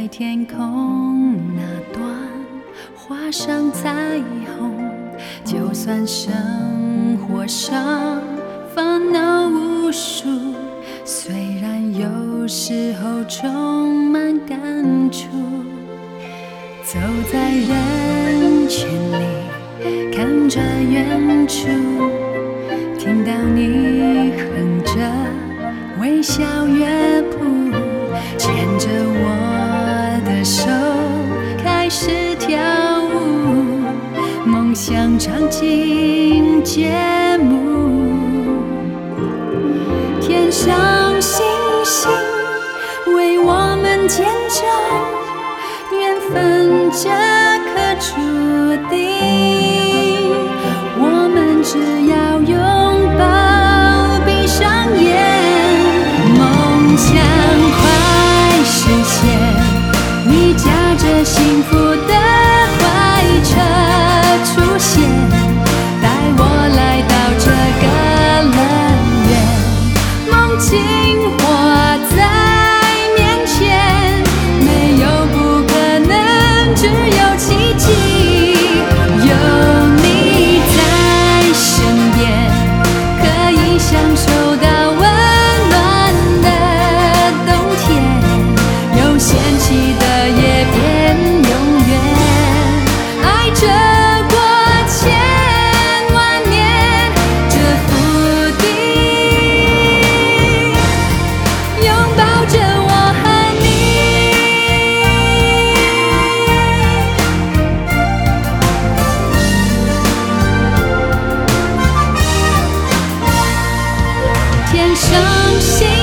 天空那端画上彩虹，就算生活上烦恼无数，虽然有时候充满感触，走在人群里，看着远处，听到你哼着微笑乐谱，牵着我的手开始跳舞，梦想场景节目，天上星星为我们见证缘分这刻注定，我们只要拥抱闭上眼，梦想快实现，你驾着幸福的快车出现，带我来到这个乐园，梦境活在面前，没有不可能，只有奇迹，有你在身边，可以享受到温暖的冬天，有仙气的也变永远，爱着过千万年，这福地拥抱着我和你，天上星